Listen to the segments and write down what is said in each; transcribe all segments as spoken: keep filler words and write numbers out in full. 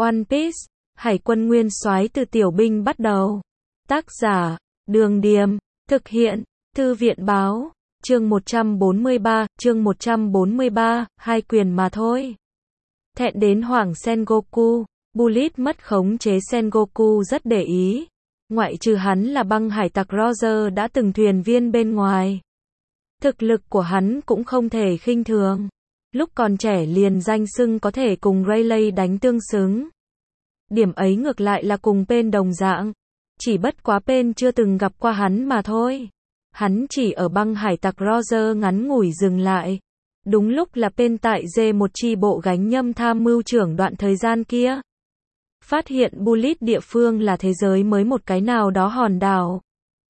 One Piece, Hải quân nguyên soái từ tiểu binh bắt đầu. Tác giả, Đường Điềm, thực hiện, Thư viện báo, chương một trăm bốn mươi ba, chương một trăm bốn mươi ba, hai quyền mà thôi. Thẹn đến hoảng Sengoku, Bullitt mất khống chế Sengoku rất để ý. Ngoại trừ hắn là băng hải tặc Roger đã từng thuyền viên bên ngoài. Thực lực của hắn cũng không thể khinh thường. Lúc còn trẻ liền danh xưng có thể cùng Rayleigh đánh tương xứng. Điểm ấy ngược lại là cùng Pain đồng dạng. Chỉ bất quá Pain chưa từng gặp qua hắn mà thôi. Hắn chỉ ở băng hải tặc Roger ngắn ngủi dừng lại. Đúng lúc là Pain tại G một chi bộ gánh nhâm tham mưu trưởng đoạn thời gian kia. Phát hiện Bullitt địa phương là thế giới mới một cái nào đó hòn đảo.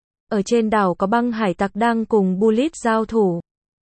Ở trên đảo có băng hải tặc đang cùng Bullitt giao thủ.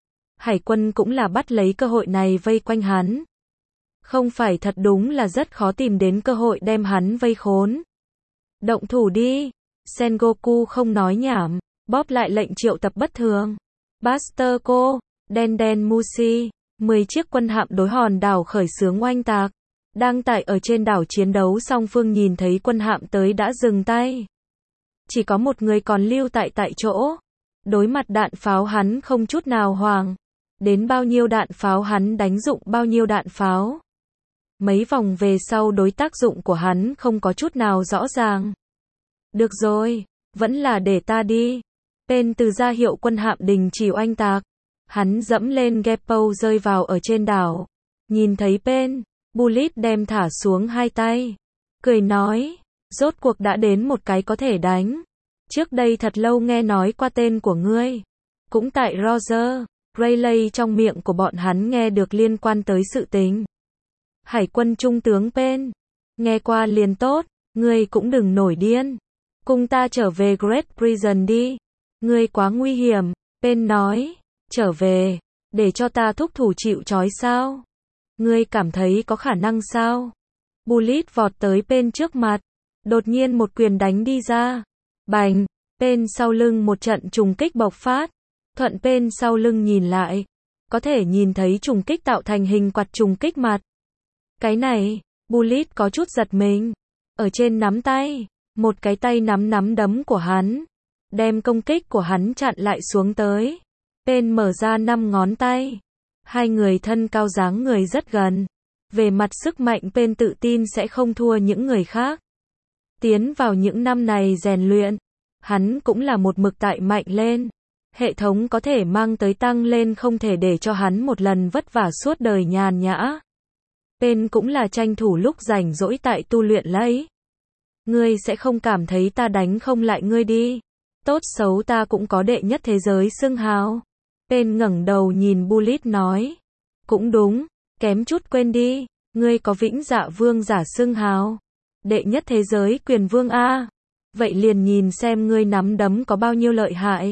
Hải quân cũng là bắt lấy cơ hội này vây quanh hắn. Không phải thật đúng là rất khó tìm đến cơ hội đem hắn vây khốn. Động thủ đi. Sengoku không nói nhảm, bóp lại lệnh triệu tập bất thường. Buster Cô, Den Den Mushi, mười chiếc quân hạm đối hòn đảo khởi xướng oanh tạc. Đang tại ở trên đảo chiến đấu song phương nhìn thấy quân hạm tới đã dừng tay. Chỉ có một người còn lưu tại tại chỗ. Đối mặt đạn pháo hắn không chút nào hoảng. Đến bao nhiêu đạn pháo hắn đánh dụng bao nhiêu đạn pháo. Mấy vòng về sau đối tác dụng của hắn không có chút nào rõ ràng. Được rồi, vẫn là để ta đi. Pain từ ra hiệu quân hạm đình chỉ oanh tạc. Hắn dẫm lên Geppo rơi vào ở trên đảo. Nhìn thấy Pain, Bullitt đem thả xuống hai tay. Cười nói, rốt cuộc đã đến một cái có thể đánh. Trước đây thật lâu nghe nói qua tên của ngươi. Cũng tại Roger, Rayleigh trong miệng của bọn hắn nghe được liên quan tới sự tình. Hải quân trung tướng Pain. Nghe qua liền tốt, ngươi cũng đừng nổi điên. Cùng ta trở về Great Prison đi. Ngươi quá nguy hiểm, Pain nói. Trở về, để cho ta thúc thủ chịu trói sao? Ngươi cảm thấy có khả năng sao? Bullitt vọt tới Pain trước mặt. Đột nhiên một quyền đánh đi ra. Bành, Pain sau lưng một trận trùng kích bộc phát. Thuận Pain sau lưng nhìn lại. Có thể nhìn thấy trùng kích tạo thành hình quạt trùng kích mặt. Cái này, Bullitt có chút giật mình. Ở trên nắm tay, một cái tay nắm nắm đấm của hắn. Đem công kích của hắn chặn lại xuống tới. Pain mở ra năm ngón tay. Hai người thân cao dáng người rất gần. Về mặt sức mạnh Pain tự tin sẽ không thua những người khác. Tiến vào những năm này rèn luyện. Hắn cũng là một mực tại mạnh lên. Hệ thống có thể mang tới tăng lên không thể để cho hắn một lần vất vả suốt đời nhàn nhã. Pain cũng là tranh thủ lúc rảnh rỗi tại tu luyện lấy. Ngươi sẽ không cảm thấy ta đánh không lại ngươi đi. Tốt xấu ta cũng có đệ nhất thế giới xưng hào. Pain ngẩng đầu nhìn Bullitt nói. Cũng đúng, kém chút quên đi. Ngươi có vĩnh dạ vương giả xưng hào. Đệ nhất thế giới quyền vương A. Vậy liền nhìn xem ngươi nắm đấm có bao nhiêu lợi hại.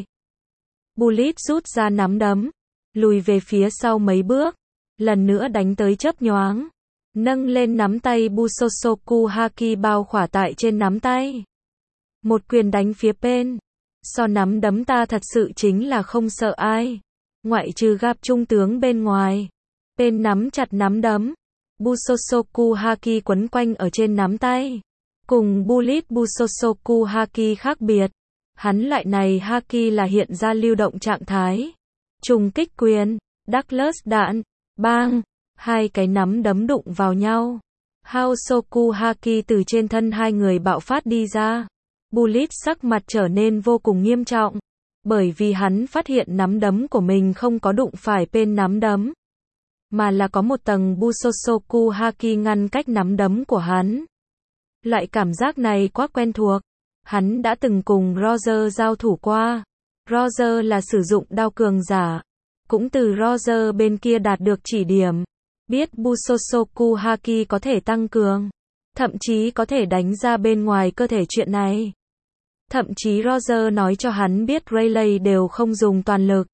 Bullitt rút ra nắm đấm. Lùi về phía sau mấy bước. Lần nữa đánh tới chớp nhoáng. Nâng lên nắm tay Busosoku Haki bao khỏa tại trên nắm tay. Một quyền đánh phía Pain. So nắm đấm ta thật sự chính là không sợ ai. Ngoại trừ Gặp trung tướng bên ngoài. Pain nắm chặt nắm đấm. Busosoku Haki quấn quanh ở trên nắm tay. Cùng Bullitt Busosoku Haki khác biệt. Hắn loại này Haki là hiện ra lưu động trạng thái. Trùng kích quyền. Douglas đạn. Bang. Hai cái nắm đấm đụng vào nhau. Haosoku Haki từ trên thân hai người bạo phát đi ra. Bullitt sắc mặt trở nên vô cùng nghiêm trọng. Bởi vì hắn phát hiện nắm đấm của mình không có đụng phải Pain nắm đấm. Mà là có một tầng Busosoku Haki ngăn cách nắm đấm của hắn. Loại cảm giác này quá quen thuộc. Hắn đã từng cùng Roger giao thủ qua. Roger là sử dụng đao cường giả. Cũng từ Roger bên kia đạt được chỉ điểm. Biết Busosoku Haki có thể tăng cường. Thậm chí có thể đánh ra bên ngoài cơ thể chuyện này. Thậm chí Roger nói cho hắn biết Rayleigh đều không dùng toàn lực.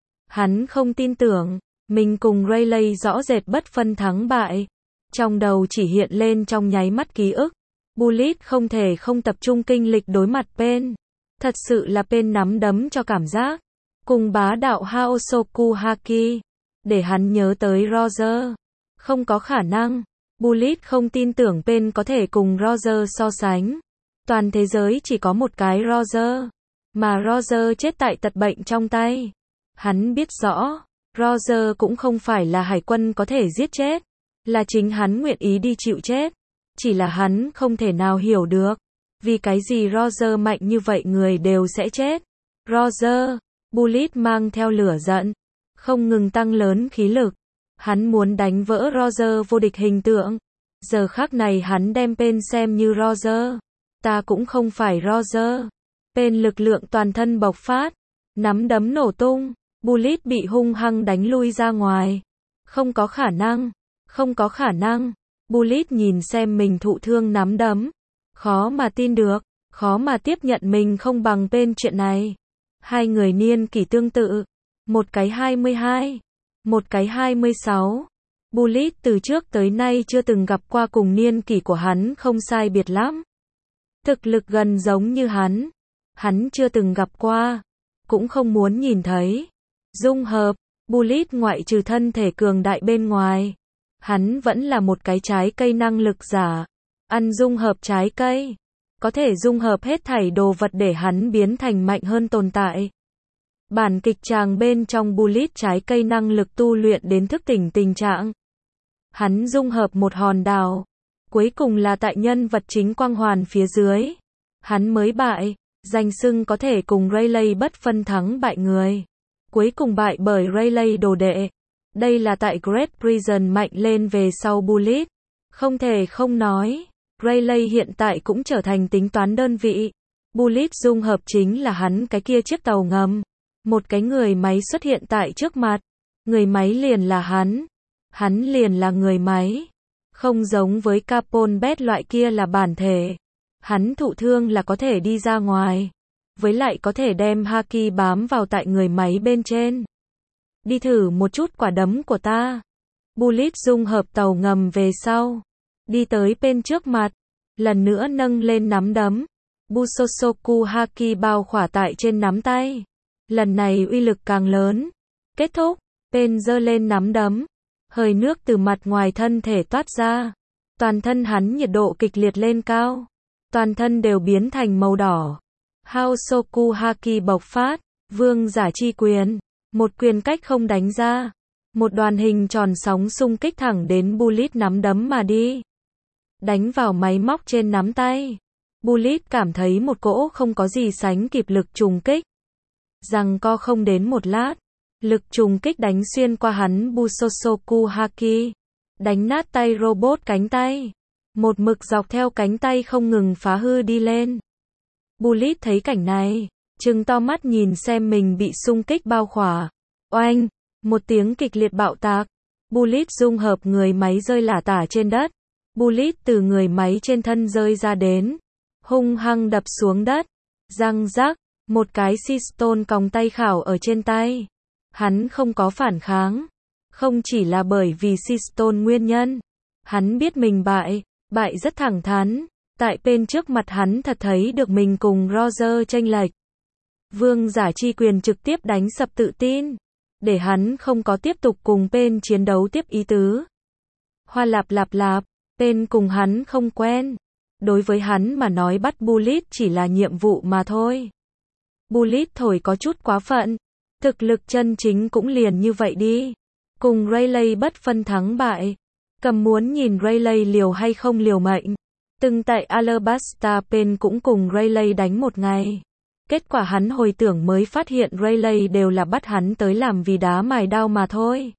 Hắn không tin tưởng. Mình cùng Rayleigh rõ rệt bất phân thắng bại. Trong đầu chỉ hiện lên trong nháy mắt ký ức. Bullitt không thể không tập trung kinh lịch đối mặt Pain. Thật sự là Pain nắm đấm cho cảm giác. Cùng bá đạo Haosoku Haki. Để hắn nhớ tới Roger. Không có khả năng. Bullitt không tin tưởng Pen có thể cùng Roger so sánh. Toàn thế giới chỉ có một cái Roger. Mà Roger chết tại tật bệnh trong tay. Hắn biết rõ, Roger cũng không phải là hải quân có thể giết chết. Là chính hắn nguyện ý đi chịu chết. Chỉ là hắn không thể nào hiểu được. Vì cái gì Roger mạnh như vậy người đều sẽ chết. Roger, Bullitt mang theo lửa giận. Không ngừng tăng lớn khí lực. Hắn muốn đánh vỡ Roger vô địch hình tượng. Giờ khắc này hắn đem Pen xem như Roger. Ta cũng không phải Roger. Pen lực lượng toàn thân bộc phát. Nắm đấm nổ tung. Bullitt bị hung hăng đánh lui ra ngoài. Không có khả năng. Không có khả năng. Bullitt nhìn xem mình thụ thương nắm đấm. Khó mà tin được. Khó mà tiếp nhận mình không bằng Pen chuyện này. Hai người niên kỷ tương tự. Một cái hai mươi hai. Một cái hai mươi sáu. Bullitt từ trước tới nay chưa từng gặp qua cùng niên kỷ của hắn không sai biệt lắm. Thực lực gần giống như hắn. Hắn chưa từng gặp qua. Cũng không muốn nhìn thấy. Dung hợp. Bullitt ngoại trừ thân thể cường đại bên ngoài. Hắn vẫn là một cái trái cây năng lực giả. Ăn dung hợp trái cây. Có thể dung hợp hết thảy đồ vật để hắn biến thành mạnh hơn tồn tại. Bản kịch tràng bên trong Bullitt trái cây năng lực tu luyện đến thức tỉnh tình trạng. Hắn dung hợp một hòn đảo. Cuối cùng là tại nhân vật chính quang hoàn phía dưới. Hắn mới bại. Danh xưng có thể cùng Rayleigh bất phân thắng bại người. Cuối cùng bại bởi Rayleigh đồ đệ. Đây là tại Great Prison mạnh lên về sau Bullitt. Không thể không nói. Rayleigh hiện tại cũng trở thành tính toán đơn vị. Bullitt dung hợp chính là hắn cái kia chiếc tàu ngầm. Một cái người máy xuất hiện tại trước mặt. Người máy liền là hắn. Hắn liền là người máy. Không giống với Capone loại kia là bản thể. Hắn thụ thương là có thể đi ra ngoài. Với lại có thể đem Haki bám vào tại người máy bên trên. Đi thử một chút quả đấm của ta. Bullitt dung hợp tàu ngầm về sau. Đi tới Pen trước mặt. Lần nữa nâng lên nắm đấm. Busosoku Haki bao khỏa tại trên nắm tay. Lần này uy lực càng lớn. Kết thúc. Pen giơ lên nắm đấm. Hơi nước từ mặt ngoài thân thể toát ra. Toàn thân hắn nhiệt độ kịch liệt lên cao. Toàn thân đều biến thành màu đỏ. Haosoku Haki bộc phát. Vương giả chi quyền. Một quyền cách không đánh ra. Một đoàn hình tròn sóng xung kích thẳng đến Bullitt nắm đấm mà đi. Đánh vào máy móc trên nắm tay. Bullitt cảm thấy một cỗ không có gì sánh kịp lực trùng kích. Giằng co không đến một lát. Lực trùng kích đánh xuyên qua hắn Busosoku Haki. Đánh nát tay robot cánh tay. Một mực dọc theo cánh tay không ngừng phá hư đi lên. Bullitt thấy cảnh này. Trừng to mắt nhìn xem mình bị xung kích bao khỏa. Oanh! Một tiếng kịch liệt bạo tạc. Bullitt dung hợp người máy rơi lả tả trên đất. Bullitt từ người máy trên thân rơi ra đến. Hung hăng đập xuống đất. Răng rắc. Một cái Sistone còng tay khảo ở trên tay. Hắn không có phản kháng. Không chỉ là bởi vì Sistone nguyên nhân. Hắn biết mình bại. Bại rất thẳng thắn. Tại Pen trước mặt hắn thật thấy được mình cùng Roger chênh lệch. Vương giả chi quyền trực tiếp đánh sập tự tin. Để hắn không có tiếp tục cùng Pen chiến đấu tiếp ý tứ. Hoa lạp lạp lạp. Pen cùng hắn không quen. Đối với hắn mà nói bắt Bullitt chỉ là nhiệm vụ mà thôi. Bullitt thổi có chút quá phận. Thực lực chân chính cũng liền như vậy đi. Cùng Rayleigh bất phân thắng bại. Cầm muốn nhìn Rayleigh liều hay không liều mệnh. Từng tại Alabasta Pen cũng cùng Rayleigh đánh một ngày. Kết quả hắn hồi tưởng mới phát hiện Rayleigh đều là bắt hắn tới làm vì đá mài đao mà thôi.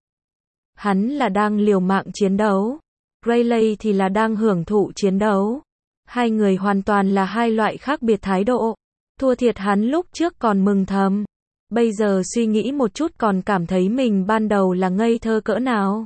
Hắn là đang liều mạng chiến đấu. Rayleigh thì là đang hưởng thụ chiến đấu. Hai người hoàn toàn là hai loại khác biệt thái độ. Thua thiệt hắn lúc trước còn mừng thầm. Bây giờ suy nghĩ một chút còn cảm thấy mình ban đầu là ngây thơ cỡ nào.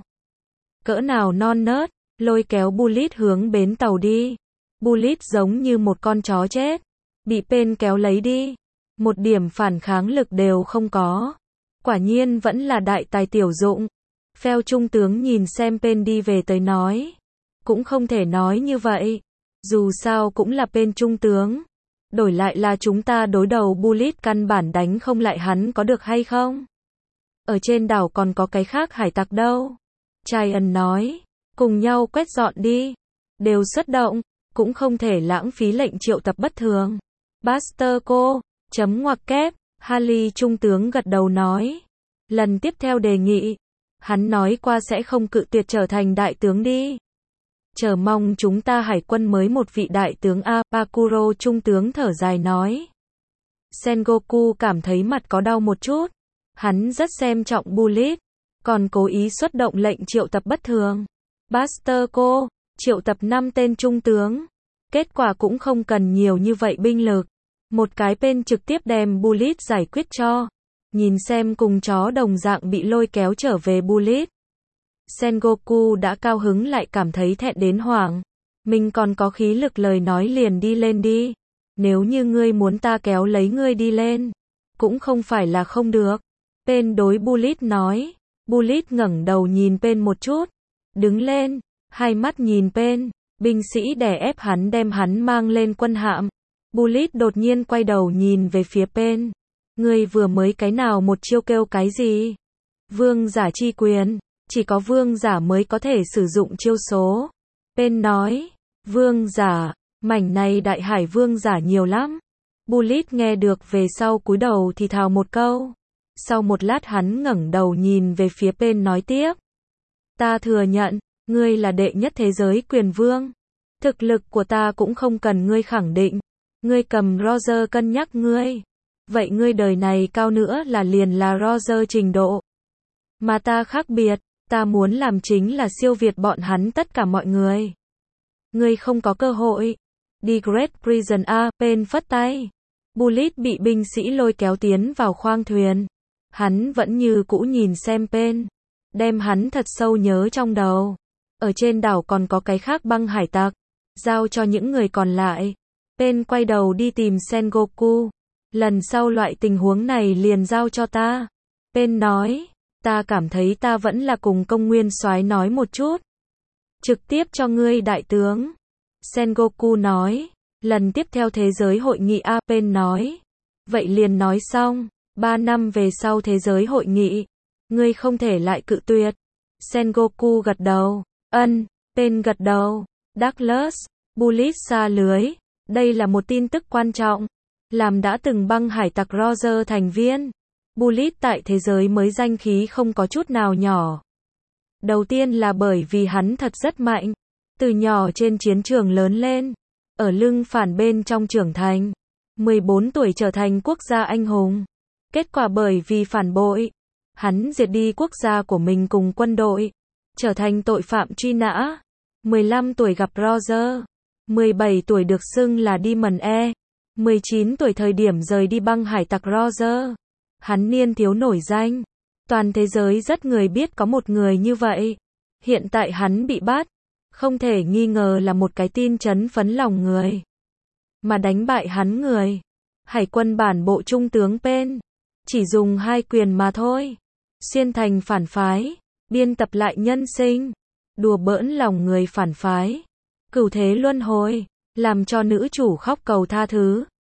Cỡ nào non nớt, lôi kéo Bullitt hướng bến tàu đi. Bullitt giống như một con chó chết. Bị Pen kéo lấy đi. Một điểm phản kháng lực đều không có. Quả nhiên vẫn là đại tài tiểu dụng. Phèo trung tướng nhìn xem Pen đi về tới nói. Cũng không thể nói như vậy. Dù sao cũng là Pen trung tướng. Đổi lại là chúng ta đối đầu Bullitt căn bản đánh không lại hắn có được hay không? Ở trên đảo còn có cái khác hải tặc đâu. Traian nói. cùng nhau quét dọn đi. Đều xuất động, cũng không thể lãng phí lệnh triệu tập bất thường. Buster cô, chấm ngoặc kép, Harley trung tướng gật đầu nói. Lần tiếp theo đề nghị, hắn nói qua sẽ không cự tuyệt trở thành đại tướng đi. Chờ mong chúng ta hải quân mới một vị đại tướng A, Bakuro trung tướng thở dài nói. Sengoku cảm thấy mặt có đau một chút. Hắn rất xem trọng Bullet, còn cố ý xuất động lệnh triệu tập bất thường. Buster cô, triệu tập năm tên trung tướng. Kết quả cũng không cần nhiều như vậy binh lực. Một cái tên trực tiếp đem Bullet giải quyết cho. Nhìn xem cùng chó đồng dạng bị lôi kéo trở về Bullet. Sengoku đã cao hứng lại cảm thấy thẹn đến hoảng. Mình còn có khí lực lời nói liền đi lên đi. Nếu như ngươi muốn ta kéo lấy ngươi đi lên, cũng không phải là không được. Pen đối Bullet nói. Bullet ngẩng đầu nhìn Pen một chút. Đứng lên, hai mắt nhìn Pen. Binh sĩ đè ép hắn đem hắn mang lên quân hạm. Bullet đột nhiên quay đầu nhìn về phía Pen. Ngươi vừa mới cái nào một chiêu kêu cái gì? Vương giả chi quyền. Chỉ có vương giả mới có thể sử dụng chiêu số. Pen nói. Vương giả, mảnh này đại hải vương giả nhiều lắm. Bullet nghe được về sau cúi đầu thì thào một câu. Sau một lát hắn ngẩng đầu nhìn về phía Pen nói tiếp. Ta thừa nhận, ngươi là đệ nhất thế giới quyền vương. Thực lực của ta cũng không cần ngươi khẳng định. Ngươi cầm Roger cân nhắc ngươi. Vậy ngươi đời này cao nữa là liền là Roger trình độ. Mà ta khác biệt, ta muốn làm chính là siêu việt bọn hắn tất cả mọi người. Ngươi không có cơ hội. Đi Great Prison A, Pen phất tay. Bullet bị binh sĩ lôi kéo tiến vào khoang thuyền. Hắn vẫn như cũ nhìn xem Pen. Đem hắn thật sâu nhớ trong đầu. Ở trên đảo còn có cái khác băng hải tặc. Giao cho những người còn lại. Pen quay đầu đi tìm Sengoku. Lần sau loại tình huống này liền giao cho ta. Pen nói. Ta cảm thấy ta vẫn là cùng công nguyên soái nói một chút. Trực tiếp cho ngươi đại tướng. Sengoku nói. Lần tiếp theo thế giới hội nghị A. Pen nói. Vậy liền nói xong. Ba năm về sau thế giới hội nghị. Ngươi không thể lại cự tuyệt. Sengoku gật đầu. Ân. Pen gật đầu. Douglas. Bullet xa lưới. Đây là một tin tức quan trọng. Làm đã từng băng hải tặc Roger thành viên. Bullet tại thế giới mới danh khí không có chút nào nhỏ. Đầu tiên là bởi vì hắn thật rất mạnh. Từ nhỏ trên chiến trường lớn lên. Ở lưng phản bên trong trưởng thành. mười bốn tuổi trở thành quốc gia anh hùng. Kết quả bởi vì phản bội. Hắn diệt đi quốc gia của mình cùng quân đội. Trở thành tội phạm truy nã. mười lăm tuổi gặp Roger. mười bảy tuổi được xưng là Demon E. mười chín tuổi thời điểm rời đi băng hải tặc Roger. Hắn niên thiếu nổi danh. Toàn thế giới rất người biết có một người như vậy. Hiện tại hắn bị bắt. Không thể nghi ngờ là một cái tin chấn phấn lòng người. Mà đánh bại hắn người. Hải quân bản bộ trung tướng Pen. Chỉ dùng hai quyền mà thôi. Xuyên thành phản phái. Biên tập lại nhân sinh. Đùa bỡn lòng người phản phái. Cửu thế luân hồi. Làm cho nữ chủ khóc cầu tha thứ.